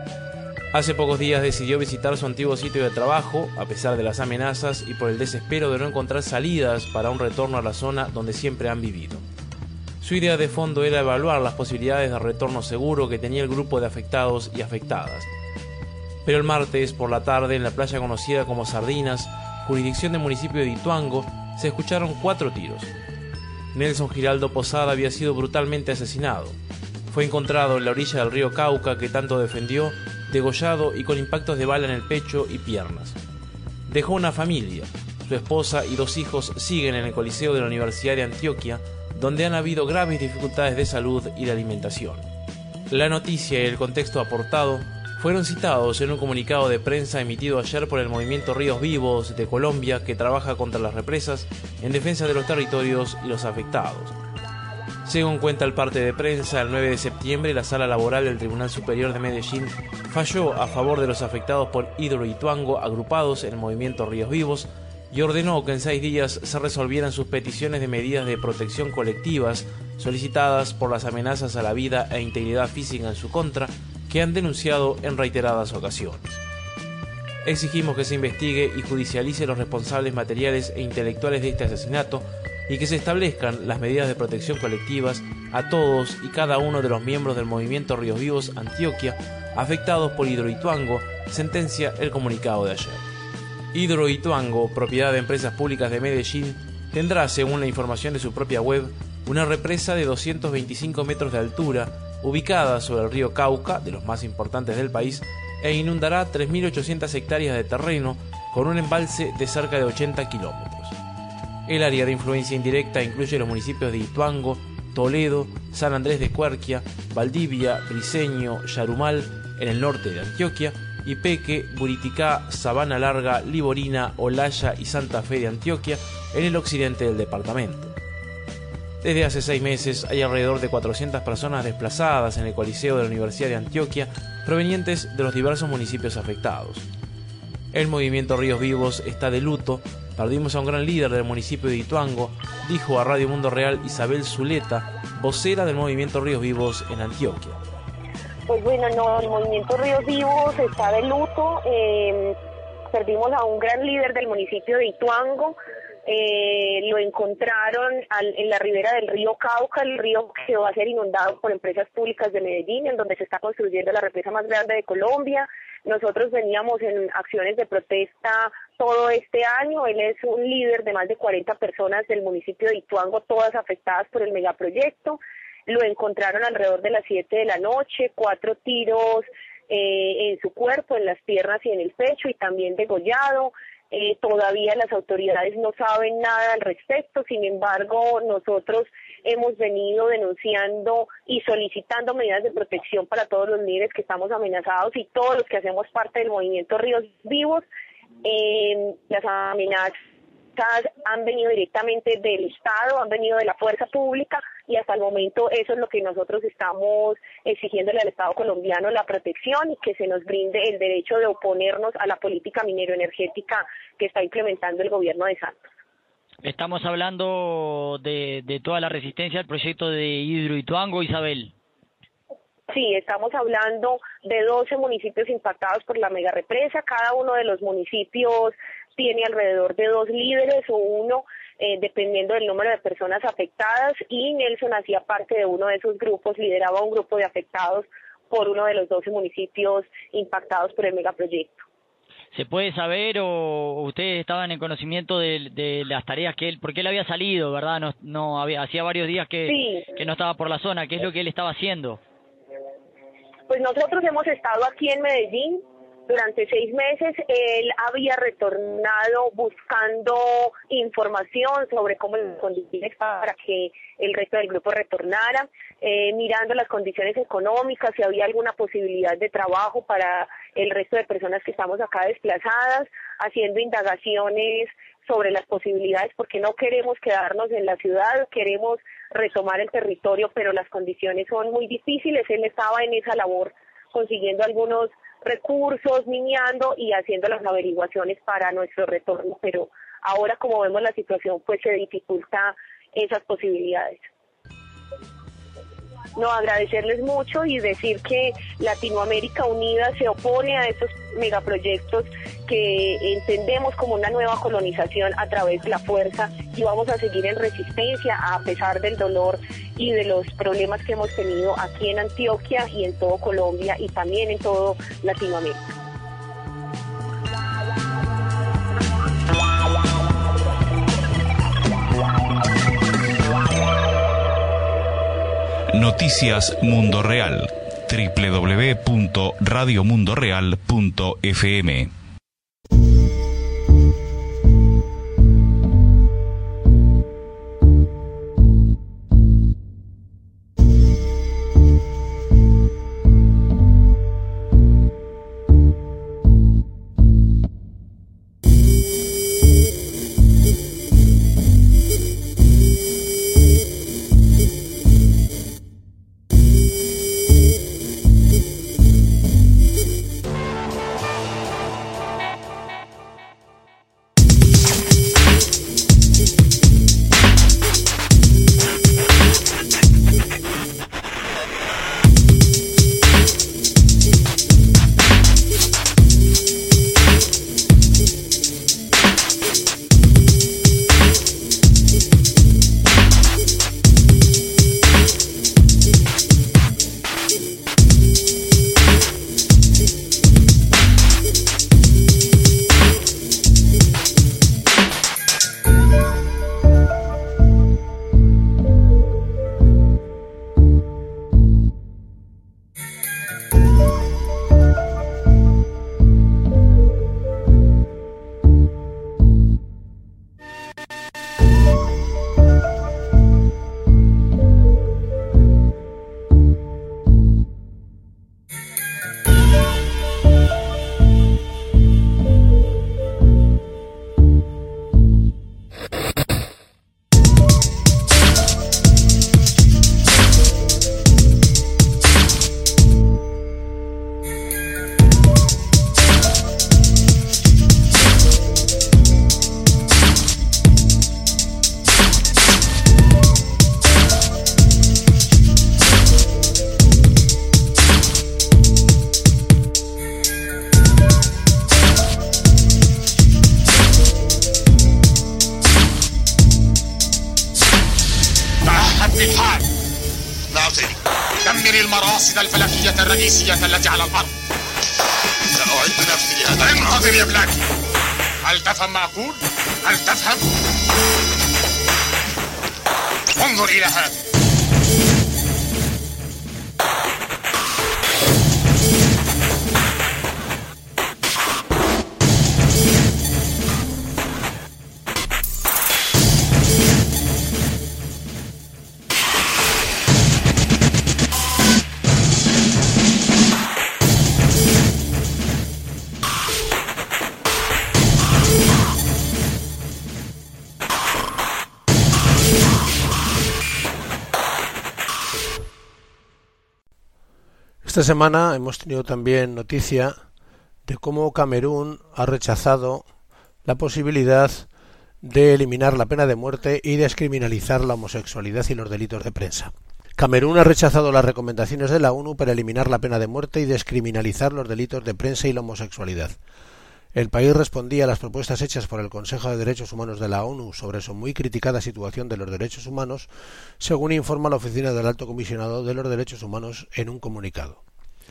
Hace pocos días decidió visitar su antiguo sitio de trabajo, a pesar de las amenazas y por el desespero de no encontrar salidas para un retorno a la zona donde siempre han vivido. Su idea de fondo era evaluar las posibilidades de retorno seguro que tenía el grupo de afectados y afectadas. Pero el martes por la tarde, en la playa conocida como Sardinas, jurisdicción del municipio de Ituango, se escucharon cuatro tiros. Nelson Giraldo Posada había sido brutalmente asesinado. Fue encontrado en la orilla del río Cauca, que tanto defendió, degollado y con impactos de bala en el pecho y piernas. Dejó una familia. Su esposa y dos hijos siguen en el Coliseo de la Universidad de Antioquia, donde han habido graves dificultades de salud y de alimentación. La noticia y el contexto aportado fueron citados en un comunicado de prensa emitido ayer por el Movimiento Ríos Vivos de Colombia, que trabaja contra las represas en defensa de los territorios y los afectados. Según cuenta el parte de prensa, el nueve de septiembre la Sala Laboral del Tribunal Superior de Medellín falló a favor de los afectados por Hidro Ituango agrupados en el Movimiento Ríos Vivos y ordenó que en seis días se resolvieran sus peticiones de medidas de protección colectivas solicitadas por las amenazas a la vida e integridad física en su contra, que han denunciado en reiteradas ocasiones. Exigimos que se investigue y judicialice los responsables materiales e intelectuales de este asesinato y que se establezcan las medidas de protección colectivas a todos y cada uno de los miembros del Movimiento Ríos Vivos Antioquia afectados por Hidro Ituango, sentencia el comunicado de ayer. Hidroituango, propiedad de Empresas Públicas de Medellín, tendrá, según la información de su propia web, una represa de doscientos veinticinco metros de altura, ubicada sobre el río Cauca, de los más importantes del país, e inundará tres mil ochocientas hectáreas de terreno con un embalse de cerca de ochenta kilómetros. El área de influencia indirecta incluye los municipios de Ituango, Toledo, San Andrés de Cuerquia, Valdivia, Briceño, Yarumal, en el norte de Antioquia, Ipeque, Buriticá, Sabana Larga, Liborina, Olaya y Santa Fe de Antioquia, en el occidente del departamento. Desde hace seis meses hay alrededor de cuatrocientas personas desplazadas en el Coliseo de la Universidad de Antioquia, provenientes de los diversos municipios afectados. El movimiento Ríos Vivos está de luto. Perdimos a un gran líder del municipio de Ituango, dijo a Radio Mundo Real Isabel Zuleta, vocera del movimiento Ríos Vivos en Antioquia. Pues bueno, no, el movimiento Ríos Vivos está de luto. Eh, perdimos a un gran líder del municipio de Ituango. Eh, lo encontraron al, en la ribera del río Cauca, el río que va a ser inundado por Empresas Públicas de Medellín, en donde se está construyendo la represa más grande de Colombia. Nosotros veníamos en acciones de protesta todo este año. Él es un líder de más de cuarenta personas del municipio de Ituango, todas afectadas por el megaproyecto. Lo encontraron alrededor de las siete de la noche, cuatro tiros eh, en su cuerpo, en las piernas y en el pecho, y también degollado. Eh, todavía las autoridades no saben nada al respecto. Sin embargo, nosotros hemos venido denunciando y solicitando medidas de protección para todos los líderes que estamos amenazados y todos los que hacemos parte del movimiento Ríos Vivos. Eh, las amenazas han venido directamente del Estado, han venido de la fuerza pública, y hasta el momento eso es lo que nosotros estamos exigiéndole al Estado colombiano, la protección, y que se nos brinde el derecho de oponernos a la política minero-energética que está implementando el gobierno de Santos. Estamos hablando de, de toda la resistencia al proyecto de Hidroituango, Isabel. Sí, estamos hablando de doce municipios impactados por la megarepresa. Cada uno de los municipios tiene alrededor de dos líderes o uno, eh, dependiendo del número de personas afectadas, y Nelson hacía parte de uno de esos grupos, lideraba un grupo de afectados por uno de los doce municipios impactados por el megaproyecto. ¿Se puede saber o ustedes estaban en conocimiento de, de las tareas que él, porque él había salido, verdad? No, no había, hacía varios días que, sí. que no estaba por la zona. ¿Qué es lo que él estaba haciendo? Pues nosotros hemos estado aquí en Medellín durante seis meses. Él había retornado buscando información sobre cómo las condiciones para que el resto del grupo retornara, eh, mirando las condiciones económicas, si había alguna posibilidad de trabajo para el resto de personas que estamos acá desplazadas, haciendo indagaciones sobre las posibilidades, porque no queremos quedarnos en la ciudad, queremos retomar el territorio, pero las condiciones son muy difíciles. Él estaba en esa labor consiguiendo algunos recursos, minando y haciendo las averiguaciones para nuestro retorno, pero ahora, como vemos la situación, pues se dificulta esas posibilidades. No, agradecerles mucho y decir que Latinoamérica Unida se opone a estos megaproyectos que entendemos como una nueva colonización a través de la fuerza, y vamos a seguir en resistencia a pesar del dolor y de los problemas que hemos tenido aquí en Antioquia y en todo Colombia y también en todo Latinoamérica. Noticias Mundo Real, doble u doble u doble u punto radio mundo real punto f m. المراصد الفلكية الرئيسية التي على الأرض. سأعد نفسي لهذا. انهضر يا بلادي. هل تفهم ما أقول؟ هل تفهم؟ انظر إلى هذا. Esta semana hemos tenido también noticia de cómo Camerún ha rechazado la posibilidad de eliminar la pena de muerte y descriminalizar la homosexualidad y los delitos de prensa. Camerún ha rechazado las recomendaciones de la ONU para eliminar la pena de muerte y descriminalizar los delitos de prensa y la homosexualidad. El país respondía a las propuestas hechas por el Consejo de Derechos Humanos de la ONU sobre su muy criticada situación de los derechos humanos, según informa la Oficina del Alto Comisionado de los Derechos Humanos en un comunicado.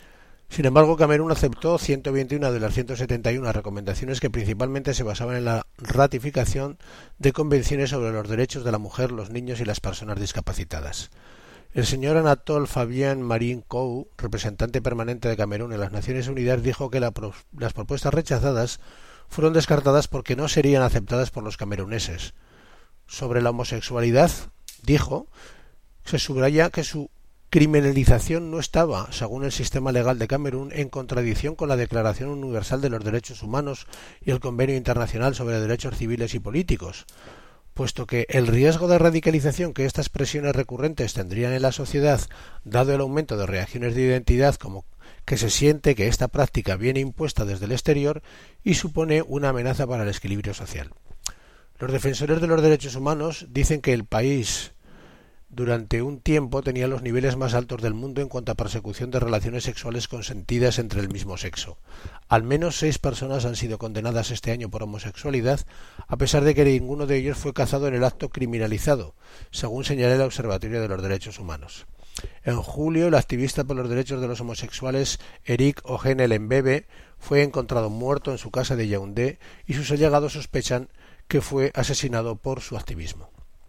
Sin embargo, Camerún aceptó ciento veintiuna de las ciento setenta y una recomendaciones que principalmente se basaban en la ratificación de convenciones sobre los derechos de la mujer, los niños y las personas discapacitadas. El señor Anatole Fabien Marin Kou, representante permanente de Camerún en las Naciones Unidas, dijo que la pro las propuestas rechazadas fueron descartadas porque no serían aceptadas por los cameruneses. Sobre la homosexualidad, dijo, se subraya que su criminalización no estaba, según el sistema legal de Camerún, en contradicción con la Declaración Universal de los Derechos Humanos y el Convenio Internacional sobre Derechos Civiles y Políticos, puesto que el riesgo de radicalización que estas presiones recurrentes tendrían en la sociedad, dado el aumento de reacciones de identidad como que se siente que esta práctica viene impuesta desde el exterior y supone una amenaza para el equilibrio social. Los defensores de los derechos humanos dicen que el país durante un tiempo tenía los niveles más altos del mundo en cuanto a persecución de relaciones sexuales consentidas entre el mismo sexo. Al menos seis personas han sido condenadas este año por homosexualidad, a pesar de que ninguno de ellos fue cazado en el acto criminalizado, según señala el Observatorio de los Derechos Humanos. En julio, el activista por los derechos de los homosexuales Eric Ogene Lembebe fue encontrado muerto en su casa de Yaoundé y sus allegados sospechan que fue asesinado por su activismo.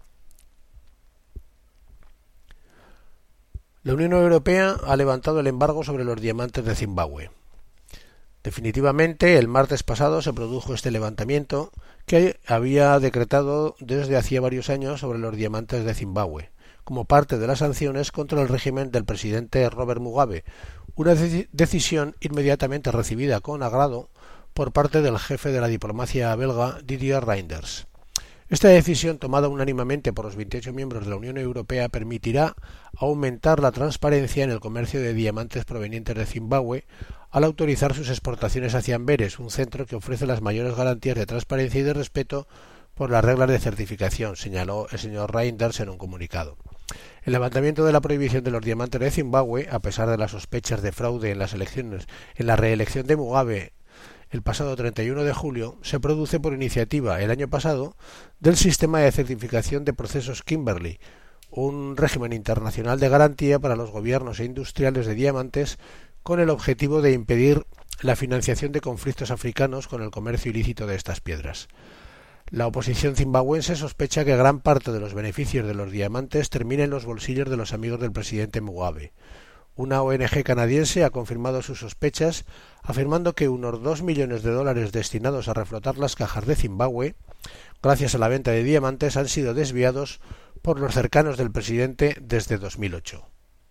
La Unión Europea ha levantado el embargo sobre los diamantes de Zimbabue. Definitivamente, el martes pasado se produjo este levantamiento que había decretado desde hacía varios años sobre los diamantes de Zimbabue, como parte de las sanciones contra el régimen del presidente Robert Mugabe, una de- decisión inmediatamente recibida con agrado por parte del jefe de la diplomacia belga Didier Reynders. Esta decisión, tomada unánimemente por los veintiocho miembros de la Unión Europea, permitirá aumentar la transparencia en el comercio de diamantes provenientes de Zimbabue al autorizar sus exportaciones hacia Amberes, un centro que ofrece las mayores garantías de transparencia y de respeto por las reglas de certificación, señaló el señor Reynders en un comunicado. El levantamiento de la prohibición de los diamantes de Zimbabue, a pesar de las sospechas de fraude en las elecciones, en la reelección de Mugabe el pasado treinta y uno de julio, se produce por iniciativa el año pasado del Sistema de Certificación de Procesos Kimberley, un régimen internacional de garantía para los gobiernos e industriales de diamantes con el objetivo de impedir la financiación de conflictos africanos con el comercio ilícito de estas piedras. La oposición zimbabuense sospecha que gran parte de los beneficios de los diamantes termina en los bolsillos de los amigos del presidente Mugabe. Una O N G canadiense ha confirmado sus sospechas, afirmando que unos dos millones de dólares destinados a reflotar las cajas de Zimbabue, gracias a la venta de diamantes, han sido desviados por los cercanos del presidente desde dos mil ocho.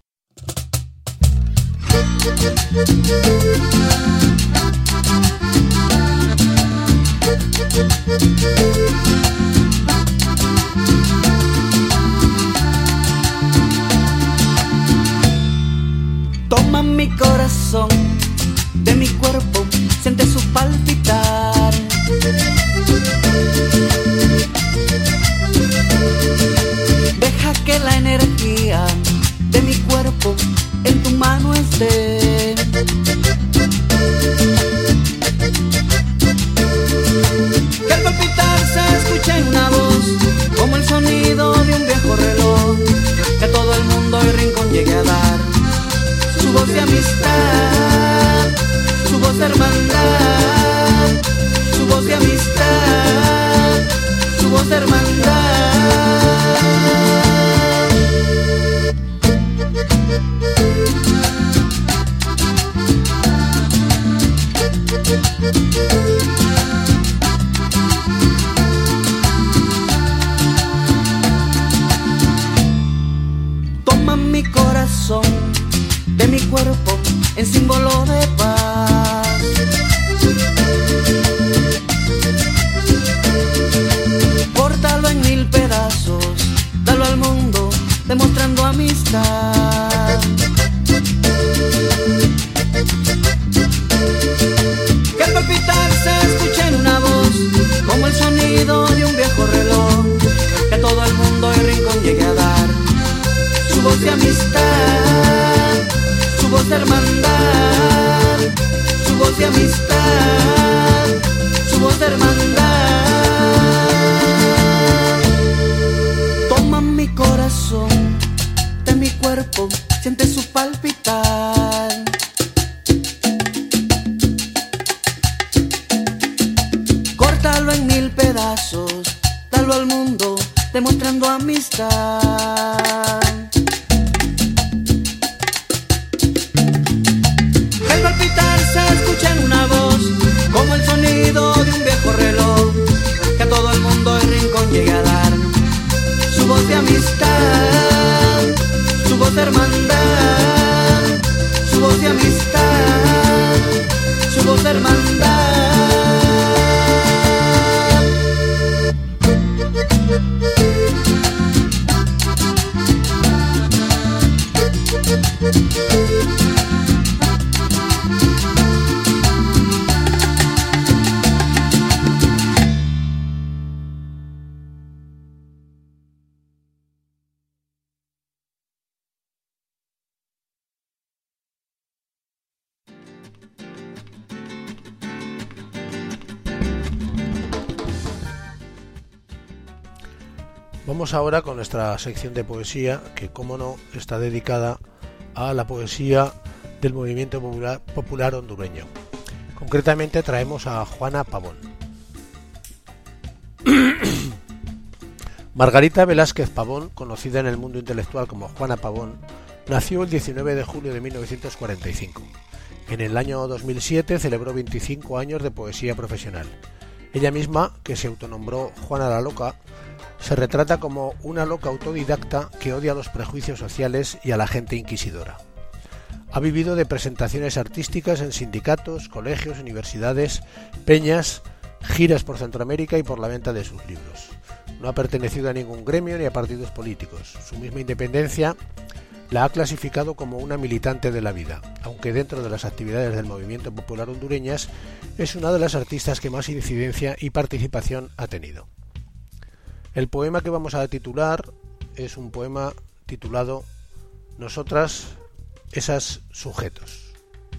Toma mi corazón de mi cuerpo, siente su palpitar. Deja que la energía de mi cuerpo en tu mano esté. Que al palpitar se escuche una voz, como el sonido de un viejo reloj, que a todo el mundo y rincón llegue a dar en símbolo de paz. Córtalo en mil pedazos, dalo al mundo, demostrando amistad. Que al palpitar se escuche en una voz, como el sonido de un viejo reloj, que a todo el mundo el rincón llegue a dar su voz de amistad, su voz de hermandad, su voz de amistad, su voz de hermandad. Toma mi corazón, de mi cuerpo, siente su palpitar. Córtalo en mil pedazos, dalo al mundo, demostrando amistad. El palpitar se escucha en una voz, como el sonido de un viejo reloj, que a todo el mundo el rincón llegue a dar su voz de amistad, su voz de hermandad, su voz de amistad, su voz de hermandad. Vamos ahora con nuestra sección de poesía, que como no está dedicada a la poesía del movimiento popular, popular hondureño. Concretamente traemos a Juana Pavón. Margarita Velázquez Pavón, conocida en el mundo intelectual como Juana Pavón, nació el diecinueve de julio de mil novecientos cuarenta y cinco. En el año dos mil siete celebró veinticinco años de poesía profesional. Ella misma, que se autonombró Juana la Loca, se retrata como una loca autodidacta que odia los prejuicios sociales y a la gente inquisidora. Ha vivido de presentaciones artísticas en sindicatos, colegios, universidades, peñas, giras por Centroamérica y por la venta de sus libros. No ha pertenecido a ningún gremio ni a partidos políticos. Su misma independencia la ha clasificado como una militante de la vida, aunque dentro de las actividades del movimiento popular hondureñas es una de las artistas que más incidencia y participación ha tenido. El poema que vamos a titular es un poema titulado Nosotras, esas sujetos.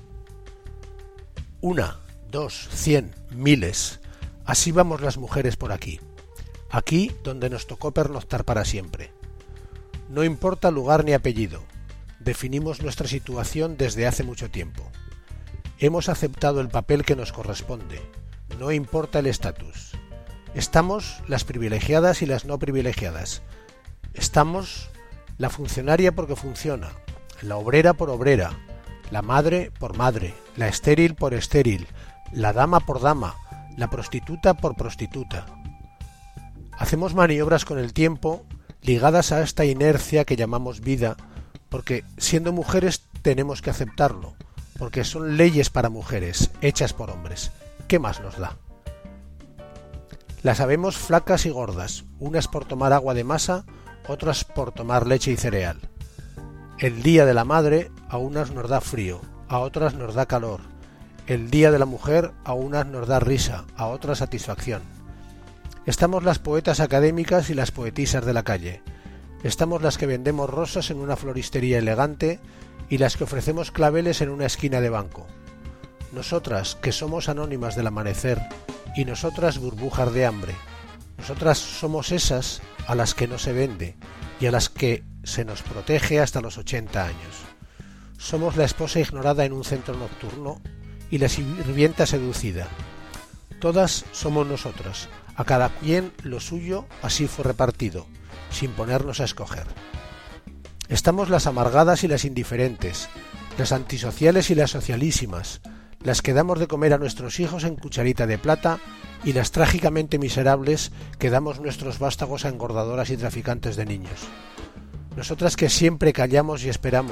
Una, dos, cien, miles, así vamos las mujeres por aquí, aquí donde nos tocó pernoctar para siempre. No importa lugar ni apellido, definimos nuestra situación desde hace mucho tiempo. Hemos aceptado el papel que nos corresponde, no importa el estatus. Estamos las privilegiadas y las no privilegiadas. Estamos la funcionaria porque funciona, la obrera por obrera, la madre por madre, la estéril por estéril, la dama por dama, la prostituta por prostituta. Hacemos maniobras con el tiempo ligadas a esta inercia que llamamos vida, porque siendo mujeres tenemos que aceptarlo, porque son leyes para mujeres, hechas por hombres. ¿Qué más nos da? Las sabemos flacas y gordas, unas por tomar agua de masa, otras por tomar leche y cereal. El día de la madre a unas nos da frío, a otras nos da calor. El día de la mujer a unas nos da risa, a otras satisfacción. Estamos las poetas académicas y las poetisas de la calle. Estamos las que vendemos rosas en una floristería elegante y las que ofrecemos claveles en una esquina de banco. Nosotras, que somos anónimas del amanecer, y nosotras burbujas de hambre. Nosotras somos esas a las que no se vende y a las que se nos protege hasta los ochenta años. Somos la esposa ignorada en un centro nocturno y la sirvienta seducida. Todas somos nosotras, a cada quien lo suyo así fue repartido, sin ponernos a escoger. Estamos las amargadas y las indiferentes, las antisociales y las socialísimas, las que damos de comer a nuestros hijos en cucharita de plata y las trágicamente miserables que damos nuestros vástagos a engordadoras y traficantes de niños. Nosotras que siempre callamos y esperamos,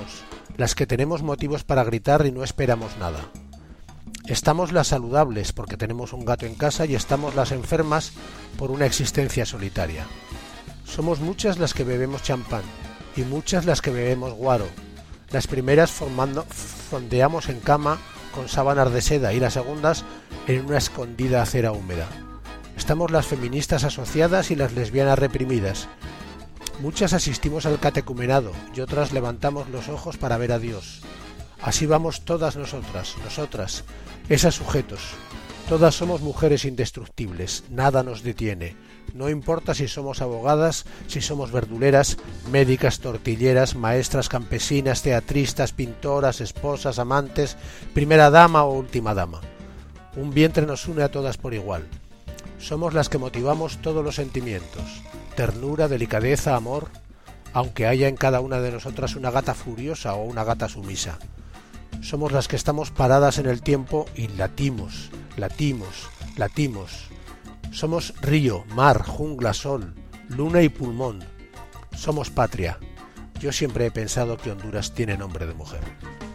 las que tenemos motivos para gritar y no esperamos nada. Estamos las saludables porque tenemos un gato en casa y estamos las enfermas por una existencia solitaria. Somos muchas las que bebemos champán y muchas las que bebemos guaro. Las primeras formando, fondeamos en cama con sábanas de seda y las segundas en una escondida acera húmeda. Estamos las feministas asociadas y las lesbianas reprimidas. Muchas asistimos al catecumenado y otras levantamos los ojos para ver a Dios. Así vamos todas nosotras, nosotras, esas sujetos. Todas somos mujeres indestructibles, nada nos detiene. No importa si somos abogadas, si somos verduleras, médicas, tortilleras, maestras, campesinas, teatristas, pintoras, esposas, amantes, primera dama o última dama. Un vientre nos une a todas por igual. Somos las que motivamos todos los sentimientos, ternura, delicadeza, amor, aunque haya en cada una de nosotras una gata furiosa o una gata sumisa. Somos las que estamos paradas en el tiempo y latimos, latimos, latimos. Somos río, mar, jungla, sol, luna y pulmón. Somos patria. Yo siempre he pensado que Honduras tiene nombre de mujer.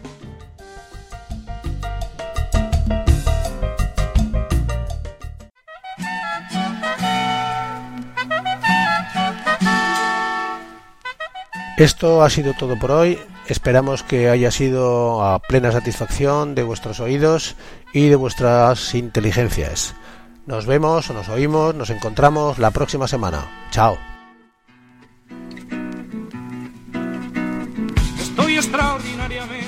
Esto ha sido todo por hoy. Esperamos que haya sido a plena satisfacción de vuestros oídos y de vuestras inteligencias. Nos vemos o nos oímos, nos encontramos la próxima semana. Chao. Estoy extraordinariamente